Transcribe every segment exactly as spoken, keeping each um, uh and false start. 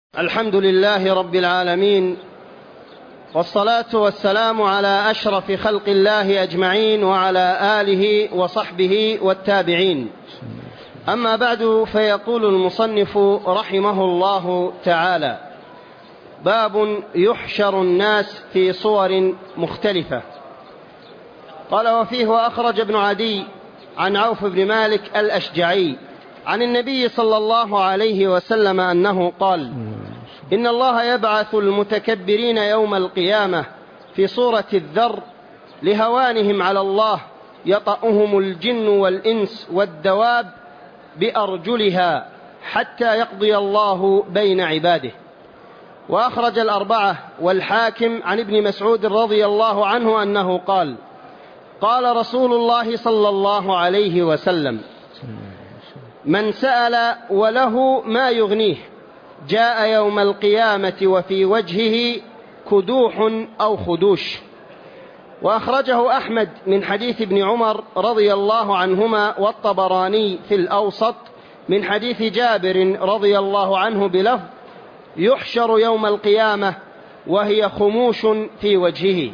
الحمد لله رب العالمين، والصلاة والسلام على أشرف خلق الله أجمعين وعلى آله وصحبه والتابعين. أما بعد، فيقول المصنف رحمه الله تعالى: باب يحشر الناس في صور مختلفة. قال: وفيه وأخرج ابن عدي عن عوف بن مالك الأشجعي عن النبي صلى الله عليه وسلم أنه قال: إن الله يبعث المتكبرين يوم القيامة في صورة الذر لهوانهم على الله، يطأهم الجن والإنس والدواب بأرجلها حتى يقضي الله بين عباده. وأخرج الأربعة والحاكم عن ابن مسعود رضي الله عنه أنه قال: قال رسول الله صلى الله عليه وسلم: من سأل وله ما يغنيه جاء يوم القيامة وفي وجهه كدوح أو خدوش. وأخرجه أحمد من حديث ابن عمر رضي الله عنهما، والطبراني في الأوسط من حديث جابر رضي الله عنه بلفظ: يحشر يوم القيامة وهي خموش في وجهه.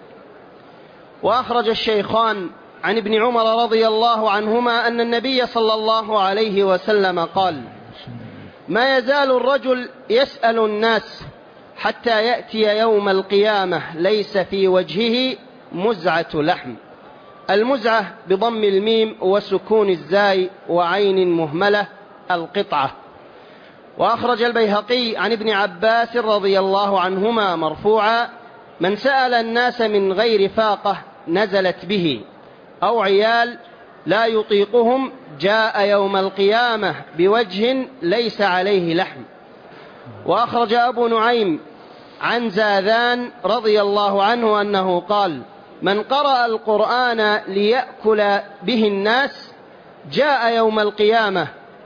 وأخرج الشيخان عن ابن عمر رضي الله عنهما أن النبي صلى الله عليه وسلم قال: ما يزال الرجل يسأل الناس حتى يأتي يوم القيامة ليس في وجهه مزعة لحم. المزعة بضم الميم وسكون الزاي وعين مهملة، القطعة. وأخرج البيهقي عن ابن عباس رضي الله عنهما مرفوعا: من سأل الناس من غير فاقة نزلت به، أو عيال لا يطيقهم جاء يوم القيامة بوجه ليس عليه لحم. وأخرج أبو نعيم عن زاذان رضي الله عنه أنه قال: من قرأ القرآن ليأكل به الناس جاء يوم القيامة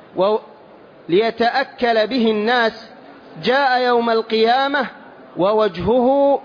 وليتأكل به الناس جاء يوم القيامة ووجهه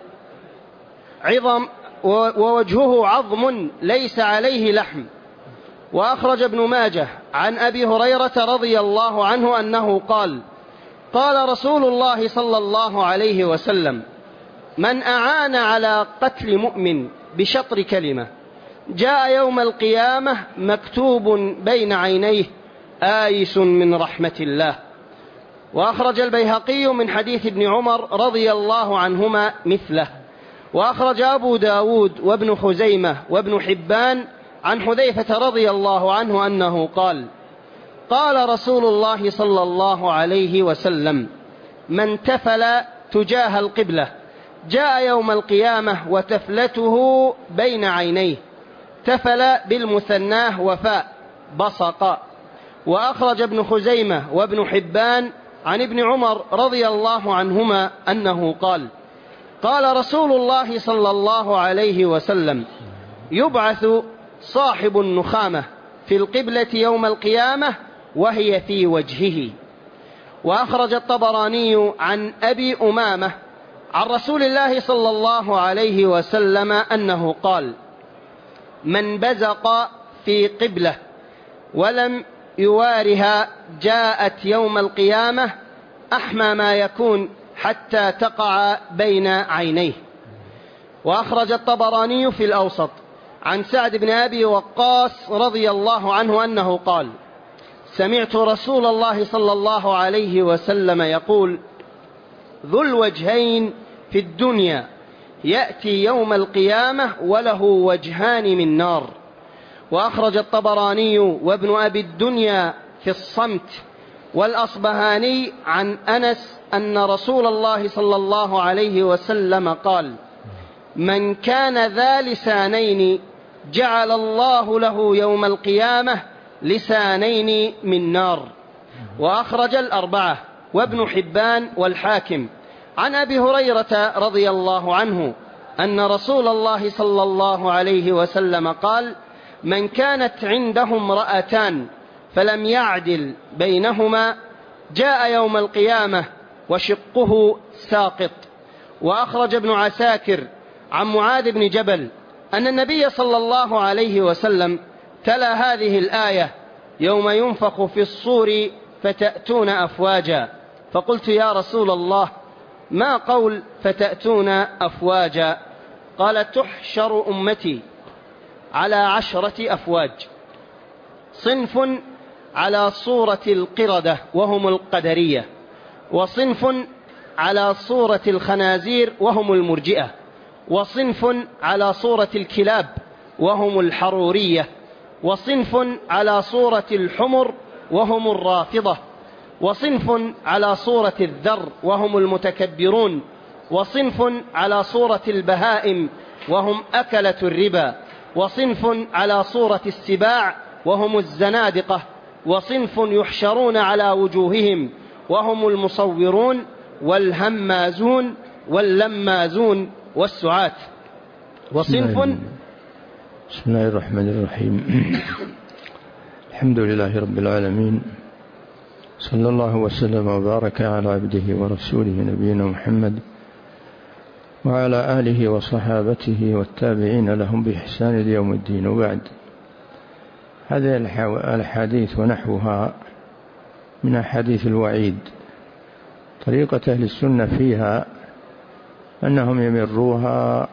عظم ووجهه عظم ليس عليه لحم. وأخرج ابن ماجه عن أبي هريرة رضي الله عنه أنه قال: قال رسول الله صلى الله عليه وسلم: من أعان على قتل مؤمن بشطر كلمة جاء يوم القيامة مكتوب بين عينيه آيس من رحمة الله. وأخرج البيهقي من حديث ابن عمر رضي الله عنهما مثله. وأخرج أبو داود وابن خزيمة وابن حبان عن حذيفة رضي الله عنه أنه قال: قال رسول الله صلى الله عليه وسلم: من تفل تجاه القبلة جاء يوم القيامة وتفلته بين عينيه. تفل بالمثناه وفاء، بصق. وأخرج ابن خزيمة وابن حبان عن ابن عمر رضي الله عنهما أنه قال: قال رسول الله صلى الله عليه وسلم: يبعث صاحب النخامة في القبلة يوم القيامة وهي في وجهه. وأخرج الطبراني عن أبي أمامة عن رسول الله صلى الله عليه وسلم أنه قال: من بزق في قبلة ولم يوارها جاءت يوم القيامة أحمى ما يكون حتى تقع بين عينيه. وأخرج الطبراني في الأوسط عن سعد بن أبي وقاص رضي الله عنه أنه قال: سمعت رسول الله صلى الله عليه وسلم يقول: ذو الوجهين في الدنيا يأتي يوم القيامة وله وجهان من نار. وأخرج الطبراني وابن أبي الدنيا في الصمت والأصبهاني عن أنس أن رسول الله صلى الله عليه وسلم قال: من كان ذا لسانين جعل الله له يوم القيامة لسانين من نار. وأخرج الأربعة وابن حبان والحاكم عن أبي هريرة رضي الله عنه أن رسول الله صلى الله عليه وسلم قال: من كانت عنده امرأتان فلم يعدل بينهما جاء يوم القيامة وشقه ساقط. وأخرج ابن عساكر عن معاذ بن جبل أن النبي صلى الله عليه وسلم تلا هذه الآية: يوم ينفخ في الصور فتأتون أفواجا. فقلت يا رسول الله ما قول فتأتون أفواجا؟ قال تحشر أمتي على عشرة أفواج، صنف على صورة القردة وهم القدرية، وصنف على صورة الخنازير وهم المرجئة، وصنف على صورة الكلاب وهم الحرورية، وصنف على صورة الحمر وهم الرافضة، وصنف على صورة الذر وهم المتكبرون، وصنف على صورة البهائم وهم أكلة الربا، وصنف على صورة السباع وهم الزنادقة، وصنف يحشرون على وجوههم وهم المصورون والهمازون واللمازون والسعاة، وصنف. بسم الله الرحمن الرحيم. الحمد لله رب العالمين، صلى الله وسلم وبارك على عبده ورسوله نبينا محمد وعلى آله وصحابته والتابعين لهم بإحسان اليوم الدين. وبعد، هذه الحديث ونحوها من أحاديث الوعيد. طريقة أهل السنة فيها أنهم يمروها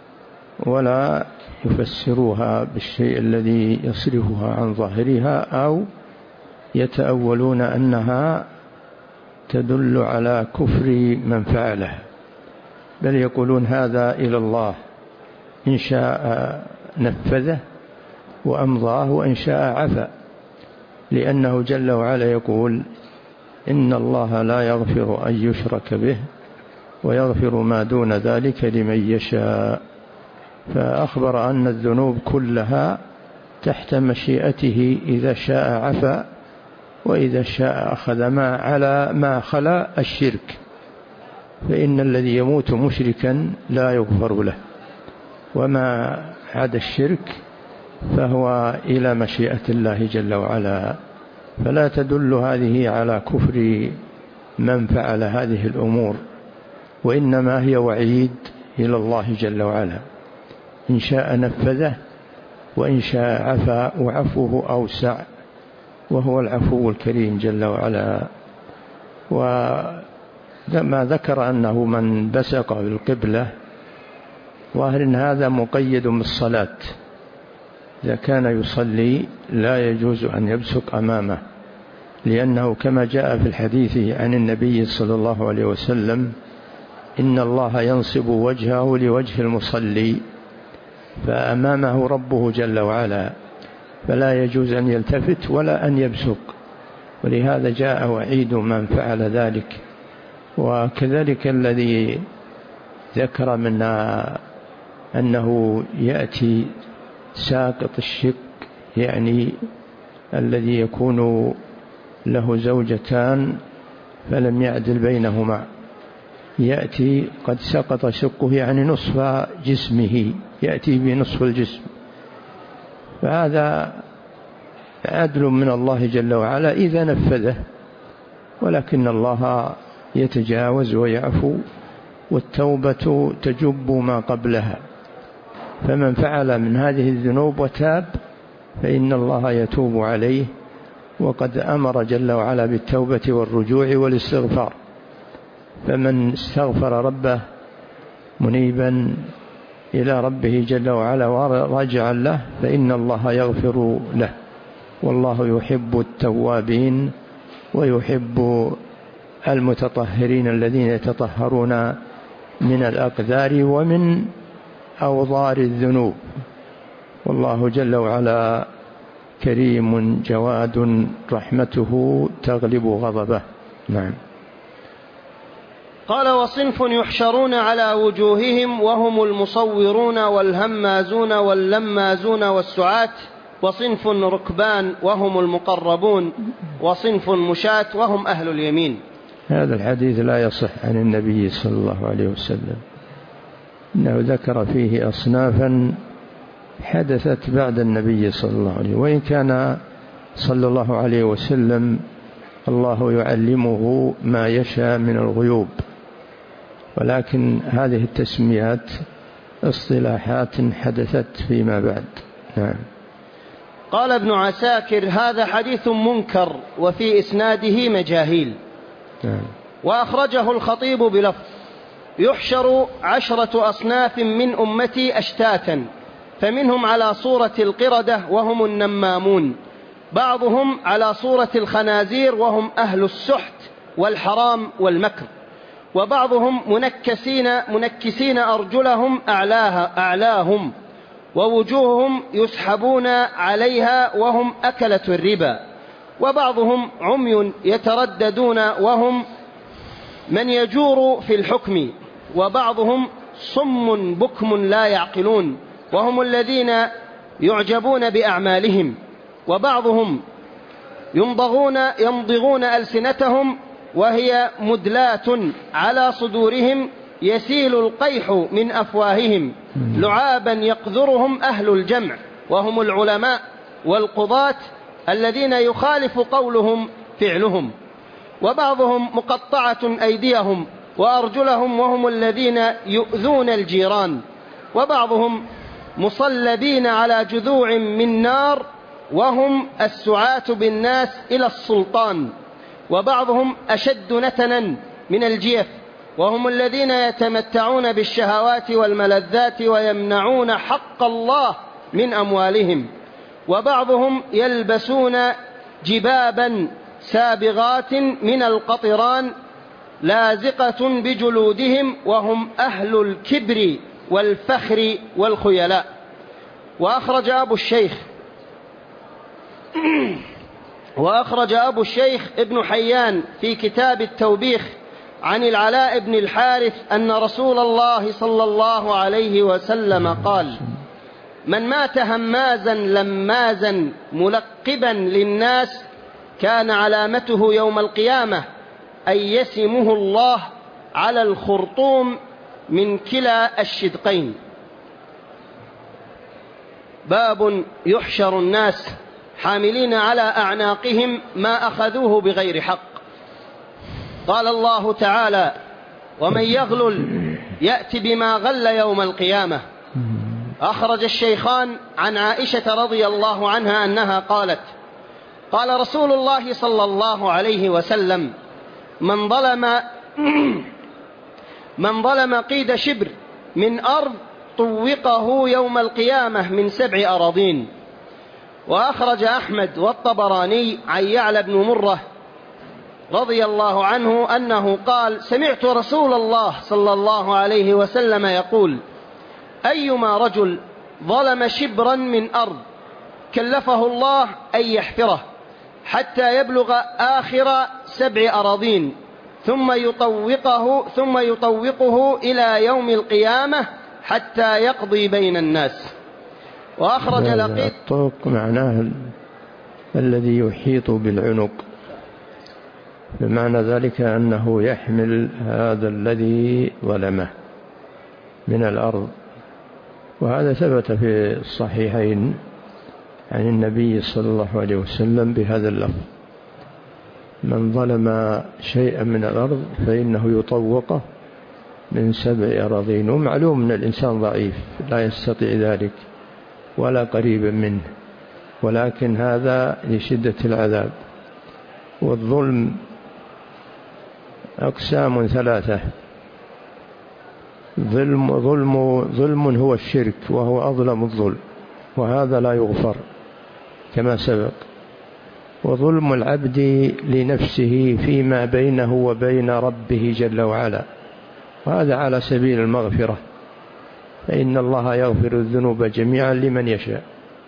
ولا يفسروها بالشيء الذي يصرفها عن ظاهرها، أو يتأولون أنها تدل على كفر من فعله، بل يقولون هذا إلى الله، إن شاء نفذه وأمضاه وإن شاء عفا، لأنه جل وعلا يقول إن الله لا يغفر أن يشرك به ويغفر ما دون ذلك لمن يشاء. فأخبر أن الذنوب كلها تحت مشيئته، إذا شاء عفا وإذا شاء أخذ ما على ما خلا الشرك، فإن الذي يموت مشركا لا يغفر له، وما عدا الشرك فهو إلى مشيئة الله جل وعلا. فلا تدل هذه على كفر من فعل هذه الأمور، وإنما هي وعيد إلى الله جل وعلا، إن شاء نفذه وإن شاء عفا، وعفوه أوسع وهو العفو الكريم جل وعلا. وما ذكر أنه من بسق بالقبلة، ظاهر أن هذا مقيد بالصلاة، إذا كان يصلي لا يجوز أن يبسق أمامه، لأنه كما جاء في الحديث عن النبي صلى الله عليه وسلم إن الله ينصب وجهه لوجه المصلي، فأمامه ربه جل وعلا، فلا يجوز أن يلتفت ولا أن يبسق، ولهذا جاء وعيد من فعل ذلك. وكذلك الذي ذكر منا أنه يأتي ساقط الشق، يعني الذي يكون له زوجتان فلم يعدل بينهما، يأتي قد سقط شقه يعني نصف جسمه، يأتي بنصف الجسم، فهذا عدل من الله جل وعلا إذا نفذه، ولكن الله يتجاوز ويعفو، والتوبة تجب ما قبلها. فمن فعل من هذه الذنوب وتاب فإن الله يتوب عليه، وقد أمر جل وعلا بالتوبة والرجوع والاستغفار. فمن استغفر ربه منيبا إلى ربه جل وعلا وراجعا له فإن الله يغفر له، والله يحب التوابين ويحب المتطهرين الذين يتطهرون من الأقدار ومن أوضار الذنوب. والله جل وعلا كريم جواد، رحمته تغلب غضبه. نعم. قال وصنف يحشرون على وجوههم وهم المصورون والهمازون واللمازون والسعاة، وصنف ركبان وهم المقربون، وصنف مشاة وهم أهل اليمين. هذا الحديث لا يصح عن النبي صلى الله عليه وسلم، إنه ذكر فيه أصنافا حدثت بعد النبي صلى الله عليه وسلم، وإن كان صلى الله عليه وسلم الله يعلمه ما يشاء من الغيوب، ولكن هذه التسميات اصطلاحات حدثت فيما بعد. نعم. قال ابن عساكر هذا حديث منكر وفي إسناده مجاهيل. نعم. وأخرجه الخطيب بلفظ: يحشر عشرة أصناف من أمتي أشتاتا، فمنهم على صورة القردة وهم النمامون، بعضهم على صورة الخنازير وهم أهل السحت والحرام والمكر، وبعضهم منكسين, منكسين أرجلهم أعلاها أعلاهم، ووجوههم يسحبون عليها وهم أكلة الربا، وبعضهم عمي يترددون وهم من يجور في الحكم، وبعضهم صم بكم لا يعقلون وهم الذين يعجبون بأعمالهم، وبعضهم يمضغون, يمضغون ألسنتهم وهي مدلات على صدورهم، يسيل القيح من أفواههم، لعابا يقذرهم أهل الجمع، وهم العلماء والقضاة الذين يخالف قولهم فعلهم، وبعضهم مقطعة أيديهم وأرجلهم وهم الذين يؤذون الجيران، وبعضهم مصلبين على جذوع من نار وهم السعاة بالناس إلى السلطان، وبعضهم أشد نتنا من الجيف وهم الذين يتمتعون بالشهوات والملذات ويمنعون حق الله من أموالهم، وبعضهم يلبسون جبابا سابغات من القطران لازقة بجلودهم وهم أهل الكبر والفخر والخيلاء. وأخرج أبو الشيخ وأخرج أبو الشيخ ابن حيان في كتاب التوبيخ عن العلاء بن الحارث أن رسول الله صلى الله عليه وسلم قال: من مات همازا لمازا ملقبا للناس كان علامته يوم القيامة أن يسمه الله على الخرطوم من كلا الشدقين. باب يحشر الناس حاملين على أعناقهم ما أخذوه بغير حق. قال الله تعالى: ومن يغلل يأتي بما غل يوم القيامة. أخرج الشيخان عن عائشة رضي الله عنها أنها قالت: قال رسول الله صلى الله عليه وسلم: من ظلم من ظلم قيد شبر من أرض طوقه يوم القيامة من سبع أراضين. وأخرج أحمد والطبراني عن يعلى بن مرة رضي الله عنه أنه قال: سمعت رسول الله صلى الله عليه وسلم يقول: أيما رجل ظلم شبرا من أرض كلفه الله أن يحفره حتى يبلغ آخر سبع أراضين ثم يطوقه ثم يطوقه إلى يوم القيامة حتى يقضي بين الناس. وأخرج لقيط. الطوق معناه الذي يحيط بالعنق، بمعنى ذلك أنه يحمل هذا الذي ظلمه من الأرض، وهذا ثبت في الصحيحين عن النبي صلى الله عليه وسلم بهذا اللفظ: من ظلم شيئا من الأرض فإنه يطوقه من سبع أراضين. ومعلوم أن الإنسان ضعيف لا يستطيع ذلك ولا قريبا منه، ولكن هذا لشدة العذاب. والظلم أقسام ثلاثة: ظلم, ظلم, ظلم هو الشرك وهو أظلم الظلم، وهذا لا يغفر كما سبق. وظلم العبد لنفسه فيما بينه وبين ربه جل وعلا، وهذا على سبيل المغفرة، فإن الله يغفر الذنوب جميعا لمن يشاء.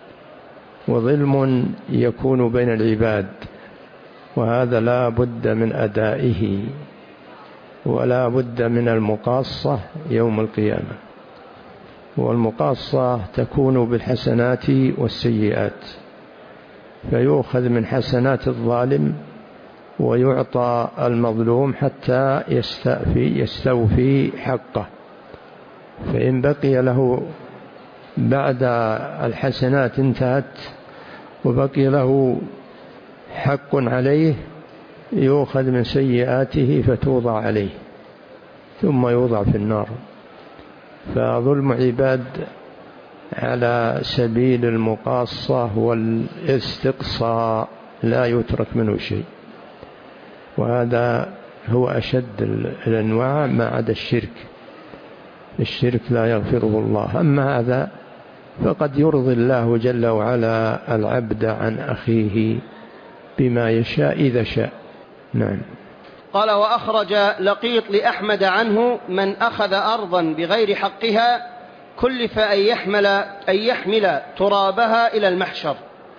وظلم يكون بين العباد، وهذا لا بد من أدائه، ولا بد من المقاصة يوم القيامة. والمقاصة تكون بالحسنات والسيئات، فيؤخذ من حسنات الظالم ويعطى المظلوم حتى يستوفي, يستوفي حقه. فإن بقي له بعد الحسنات انتهت وبقي له حق عليه، يؤخذ من سيئاته فتوضع عليه ثم يوضع في النار. فظلم عباد على سبيل المقاصة والاستقصاء لا يترك منه شيء، وهذا هو أشد الأنواع ما عدا الشرك. الشرك لا يغفره الله. أما هذا فقد يرضي الله جل وعلا العبد عن أخيه بما يشاء إذا شاء. نعم. قال: وأخرج لقيط لأحمد عنه: من أخذ أرضا بغير حقها كلف أن يحمل, أن يحمل ترابها إلى المحشر.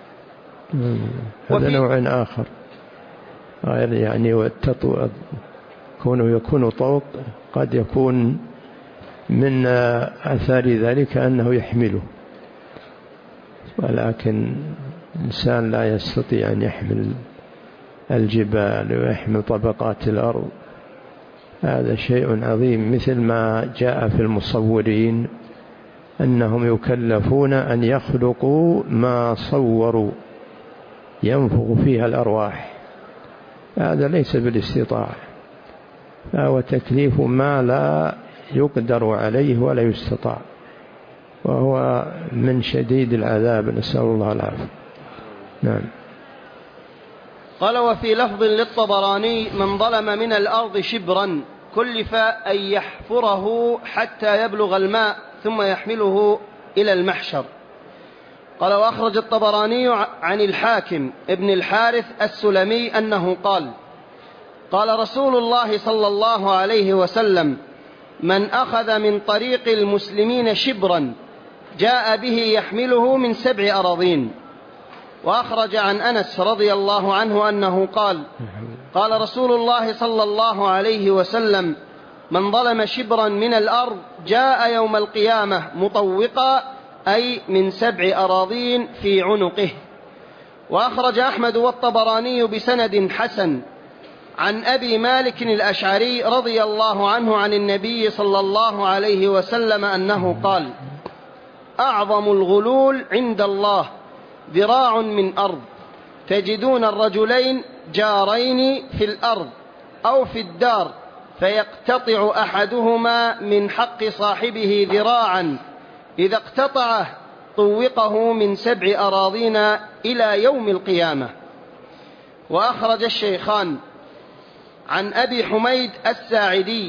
هذا نوع آخر غير يعني والتطو كونه يكون طوق قد يكون من أثار ذلك أنه يحمله، ولكن الإنسان لا يستطيع أن يحمل الجبال ويحمل طبقات الأرض. هذا شيء عظيم، مثل ما جاء في المصورين أنهم يكلفون أن يخلقوا ما صوروا ينفخ فيها الأرواح. هذا ليس بالاستطاعة، فهو تكليف ما لا يقدر عليه ولا يستطاع، وهو من شديد العذاب، نسأل الله العافية. نعم. قال: وفي لفظ للطبراني: من ظلم من الأرض شبرا كلف أن يحفره حتى يبلغ الماء ثم يحمله إلى المحشر. قال: وأخرج الطبراني عن الحاكم ابن الحارث السلمي أنه قال: قال رسول الله صلى الله عليه وسلم: من أخذ من طريق المسلمين شبرا جاء به يحمله من سبع أراضين. وأخرج عن أنس رضي الله عنه أنه قال: قال رسول الله صلى الله عليه وسلم: من ظلم شبرا من الأرض جاء يوم القيامة مطوقا، أي من سبع أراضين في عنقه. وأخرج أحمد والطبراني بسند حسن عن أبي مالك الأشعري رضي الله عنه عن النبي صلى الله عليه وسلم أنه قال: أعظم الغلول عند الله ذراع من أرض، تجدون الرجلين جارين في الأرض أو في الدار، فيقتطع أحدهما من حق صاحبه ذراعا، إذا اقتطعه طوقه من سبع أراضين إلى يوم القيامة. وأخرج الشيخان عن أبي حميد الساعدي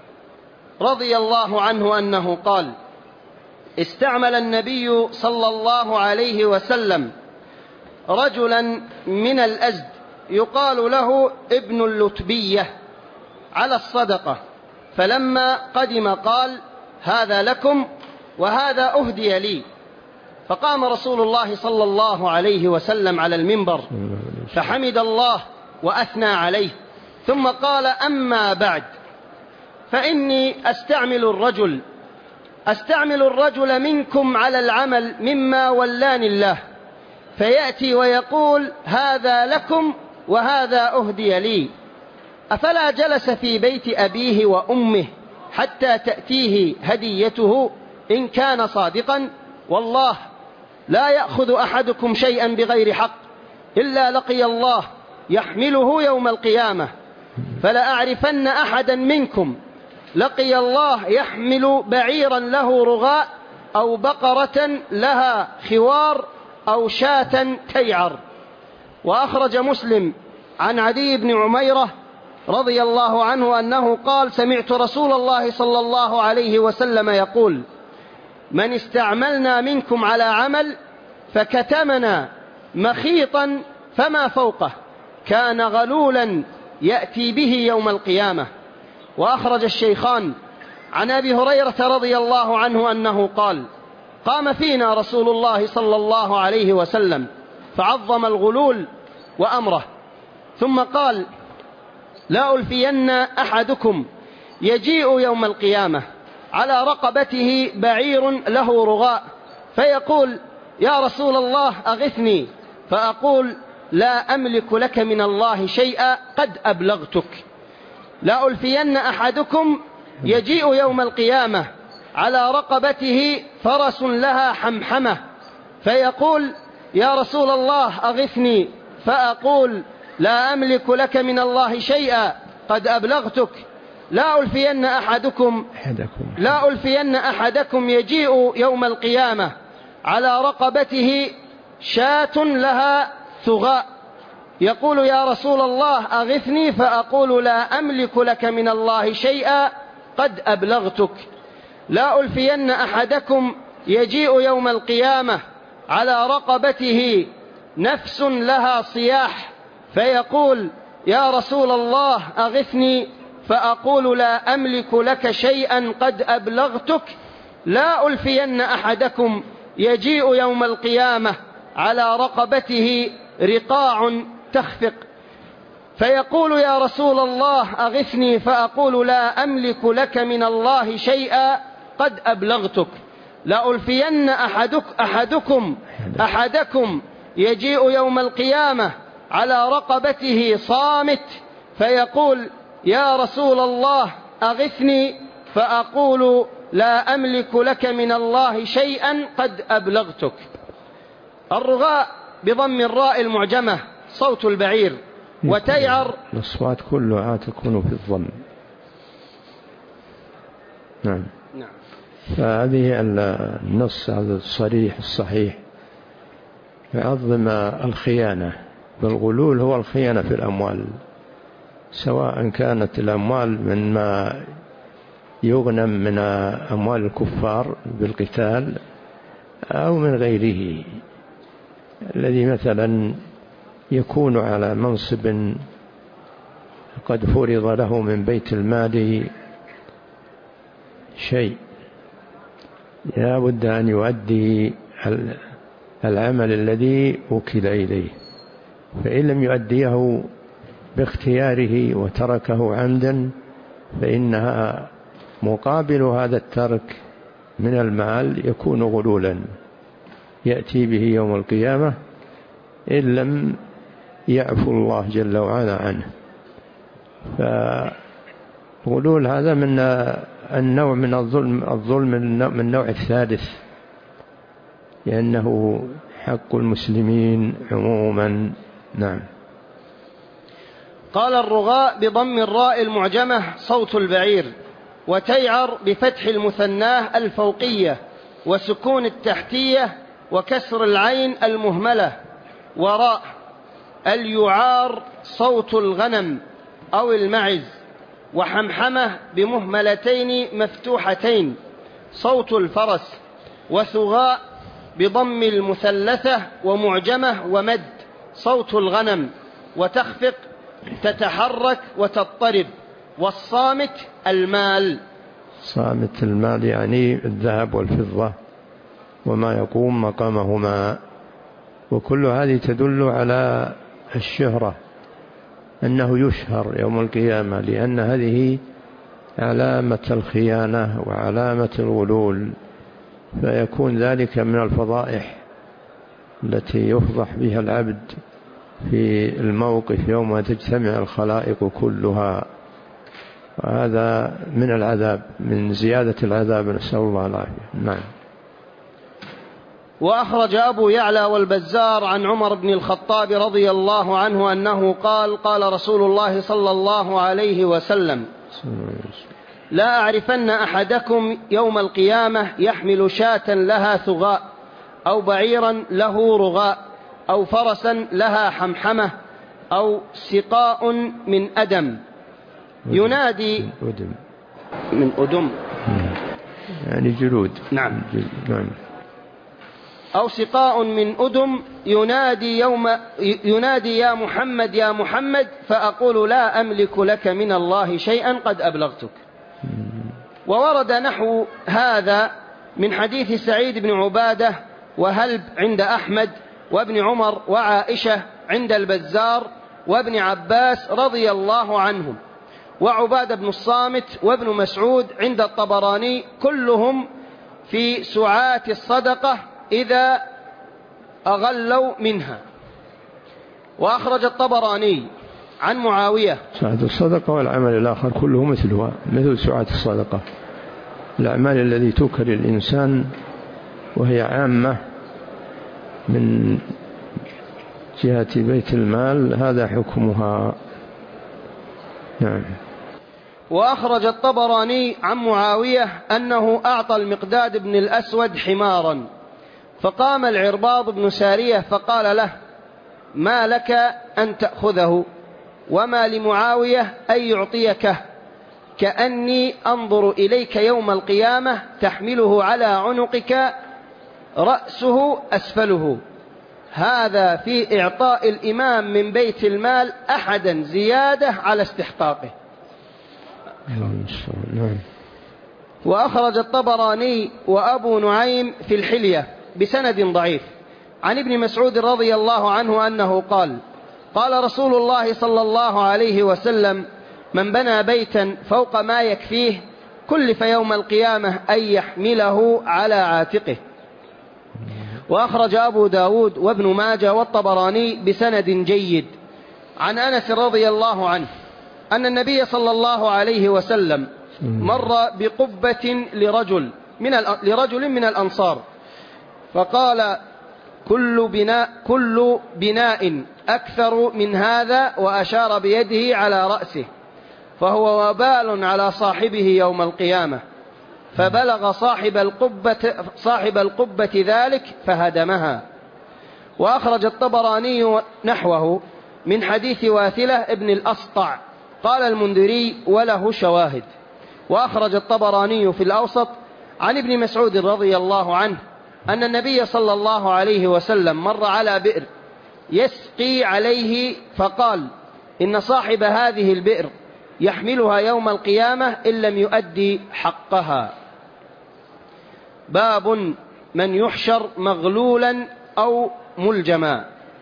رضي الله عنه أنه قال: استعمل النبي صلى الله عليه وسلم رجلا من الأزد يقال له ابن اللتبية على الصدقة، فلما قدم قال: هذا لكم وهذا أهدي لي. فقام رسول الله صلى الله عليه وسلم على المنبر فحمد الله وأثنى عليه، ثم قال: أما بعد، فإني أستعمل الرجل أستعمل الرجل منكم على العمل مما ولاني الله، فيأتي ويقول: هذا لكم وهذا أهدي لي، أفلا جلس في بيت أبيه وأمه حتى تأتيه هديته إن كان صادقا؟ والله لا يأخذ أحدكم شيئا بغير حق إلا لقي الله يحمله يوم القيامة، فلأعرفن أحدا منكم لقي الله يحمل بعيرا له رغاء أو بقرة لها خوار أو شاة تيعر. وأخرج مسلم عن عدي بن عميرة رضي الله عنه أنه قال: سمعت رسول الله صلى الله عليه وسلم يقول: من استعملنا منكم على عمل فكتمنا مخيطا فما فوقه كان غلولا يأتي به يوم القيامة. وأخرج الشيخان عن أبي هريرة رضي الله عنه أنه قال: قام فينا رسول الله صلى الله عليه وسلم فعظم الغلول وأمره، ثم قال: لا ألفين أحدكم يجيء يوم القيامة على رقبته بعير له رغاء، فيقول: يا رسول الله أغثني، فأقول: لا أملك لك من الله شيئا قد أبلغتك. لا ألفين أحدكم يجيء يوم القيامة على رقبته فرس لها حمحمة، فيقول: يا رسول الله أغثني، فأقول: لا أملك لك من الله شيئا قد أبلغتك. لا ألفين أحدكم لا ألفين أحدكم يجيء يوم القيامة على رقبته شاة لها ثغاء، يقول يا رسول الله أغثني، فأقول لا أملك لك من الله شيئا قد أبلغتك. لا ألفين أحدكم يجيء يوم القيامة على رقبته نفس لها صياح، فيقول يا رسول الله أغثني، فأقول لا أملك لك شيئا قد أبلغتك. لا ألفين أحدكم يجيء يوم القيامة على رقبته رقاع تخفق، فيقول يا رسول الله أغثني، فأقول لا أملك لك من الله شيئا قد أبلغتك. لا ألفين أحدك أحدكم أحدكم يجيء يوم القيامة على رقبته صامت، فيقول يا رسول الله أغثني، فأقول لا أملك لك من الله شيئا قد أبلغتك. الرغاء بضم الراء المعجمة صوت البعير، وتيعر الأصوات كلها تكون في الضم. نعم. نعم. فهذه النص هذا الصريح الصحيح يعظم الخيانة، والغلول هو الخيانة في الأموال، سواء كانت الأموال من ما يغنم من أموال الكفار بالقتال أو من غيره، الذي مثلا يكون على منصب قد فرض له من بيت المال شيء، لا بد أن يؤدي العمل الذي وكل إليه، فإن لم يؤديه باختياره وتركه عمدا فإنها مقابل هذا الترك من المال يكون غلولا يأتي به يوم القيامة إن لم يعفو الله جل وعلا عنه. فغلول هذا من النوع من الظلم الظلم من النوع الثالث، لأنه حق المسلمين عموما. نعم. قال الرغاء بضم الراء المعجمة صوت البعير، وتيعر بفتح المثناه الفوقية وسكون التحتية وكسر العين المهملة وراء. اليعار صوت الغنم أو المعز، وحمحمة بمهملتين مفتوحتين صوت الفرس. وثغاء بضم المثلثة ومعجمة ومد صوت الغنم، وتخفق تتحرك وتضطرب. والصامت المال. صامت المال يعني الذهب والفضة وما يقوم مقامهما، وكل هذه تدل على الشهرة، أنه يشهر يوم القيامة، لأن هذه علامة الخيانة وعلامة الغلول، فيكون ذلك من الفضائح التي يفضح بها العبد في الموقف يوم تجتمع الخلائق كلها، وهذا من العذاب، من زيادة العذاب، نسأل الله العافية. نعم. وأخرج أبو يعلى والبزار عن عمر بن الخطاب رضي الله عنه أنه قال قال رسول الله صلى الله عليه وسلم: لا أعرفن أحدكم يوم القيامة يحمل شاة لها ثغاء، أو بعيرا له رغاء، أو فرسا لها حمحمة، أو سقاء من أدم ينادي من أدم يعني جلود. نعم. نعم. أو سقاء من أدم ينادي يوم ينادي يا محمد يا محمد، فأقول لا أملك لك من الله شيئا قد أبلغتك. وورد نحو هذا من حديث سعيد بن عبادة وهلب عند أحمد، وابن عمر وعائشة عند البزار، وابن عباس رضي الله عنهم، وعبادة بن الصامت وابن مسعود عند الطبراني، كلهم في سعات الصدقة إذا أغلوا منها. وأخرج الطبراني عن معاوية. سعات الصدقة والعمل الآخر كله مثلها، مثل سعات الصدقة، الأعمال التي توكل الإنسان وهي عامة من جهة بيت المال، هذا حكمها. نعم. وأخرج الطبراني عن معاوية أنه أعطى المقداد بن الأسود حمارا، فقام العرباض بن سارية فقال له: ما لك أن تأخذه وما لمعاوية أن يعطيكه كأني أنظر إليك يوم القيامة تحمله على عنقك رأسه أسفله. هذا في إعطاء الإمام من بيت المال أحدا زيادة على استحقاقه. وأخرج الطبراني وأبو نعيم في الحلية بسند ضعيف عن ابن مسعود رضي الله عنه أنه قال: قال رسول الله صلى الله عليه وسلم: من بنى بيتا فوق ما يكفيه كلف يوم القيامة أن يحمله على عاتقه. وأخرج أبو داود وابن ماجه والطبراني بسند جيد عن أنس رضي الله عنه أن النبي صلى الله عليه وسلم مر بقبة لرجل من لرجل من الأنصار فقال: كل بناء, كل بناء أكثر من هذا، وأشار بيده على رأسه، فهو وبال على صاحبه يوم القيامة. فبلغ صاحب القبة, صاحب القبة ذلك فهدمها. وأخرج الطبراني نحوه من حديث واثلة ابن الأسطع قال المنذري: وله شواهد. وأخرج الطبراني في الأوسط عن ابن مسعود رضي الله عنه أن النبي صلى الله عليه وسلم مر على بئر يسقي عليه فقال: إن صاحب هذه البئر يحملها يوم القيامة إن لم يؤدي حقها. باب من يحشر مغلولا أو ملجما.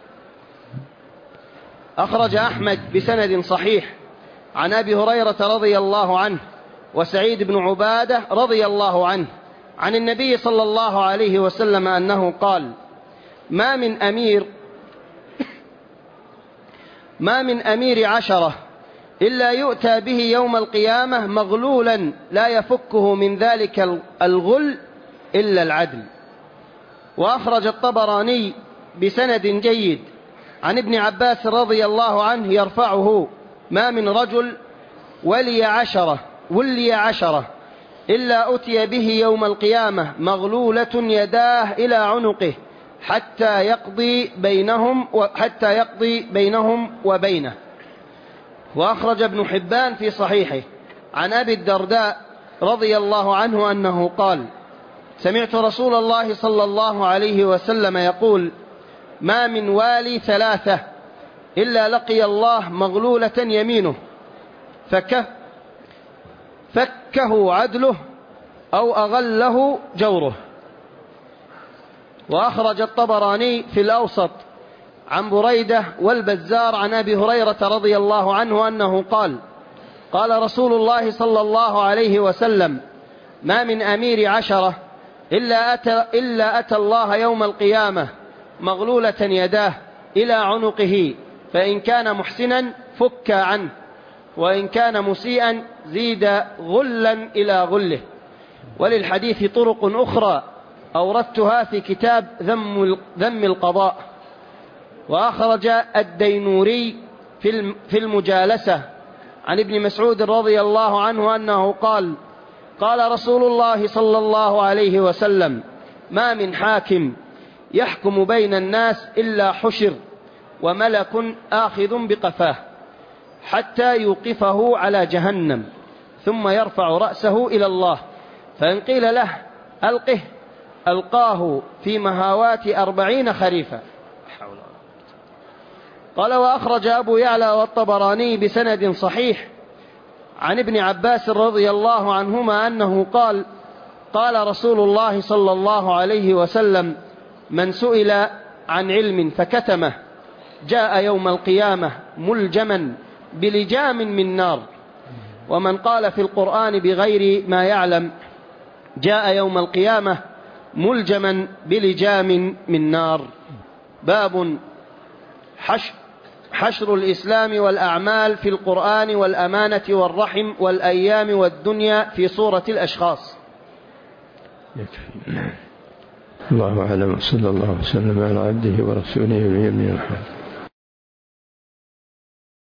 أخرج أحمد بسند صحيح عن أبي هريرة رضي الله عنه وسعيد بن عبادة رضي الله عنه عن النبي صلى الله عليه وسلم أنه قال: ما من أمير ما من أمير عشرة إلا يؤتى به يوم القيامة مغلولا لا يفكه من ذلك الغل إلا العدل. وأخرج الطبراني بسند جيد عن ابن عباس رضي الله عنه يرفعه: ما من رجل ولي عشرة ولي عشرة إلا أتي به يوم القيامة مغلولة يداه إلى عنقه حتى يقضي بينهم وحتى يقضي بينهم وبينه. وأخرج ابن حبان في صحيحه عن أبي الدرداء رضي الله عنه أنه قال: سمعت رسول الله صلى الله عليه وسلم يقول: ما من والي ثلاثة إلا لقي الله مغلولة يمينه فكه فكه عدله أو أغله جوره. وأخرج الطبراني في الأوسط عن بريدة والبزار عن أبي هريرة رضي الله عنه أنه قال: قال رسول الله صلى الله عليه وسلم: ما من أمير عشرة إلا أتى, إلا أتى الله يوم القيامة مغلولة يداه إلى عنقه، فإن كان محسنا فك عنه، وإن كان مسيئا زيد غلا إلى غله. وللحديث طرق أخرى أوردتها في كتاب ذم القضاء. وأخرج الدينوري في المجالسة عن ابن مسعود رضي الله عنه أنه قال: قال رسول الله صلى الله عليه وسلم: ما من حاكم يحكم بين الناس إلا حشر وملك آخذ بقفاه حتى يوقفه على جهنم، ثم يرفع رأسه إلى الله، فإن قيل له ألقه ألقاه في مهاوات أربعين خريفا. قال: وأخرج أبو يعلى والطبراني بسند صحيح عن ابن عباس رضي الله عنهما أنه قال: قال رسول الله صلى الله عليه وسلم: من سئل عن علم فكتمه جاء يوم القيامة ملجما بلجام من نار، ومن قال في القرآن بغير ما يعلم جاء يوم القيامة ملجما بلجام من نار. باب حشر حشر الإسلام والأعمال في القرآن والأمانة والرحم والأيام والدنيا في صورة الأشخاص. الله أعلم. صلى الله وسلم على عبده ورسوله نبينا محمد.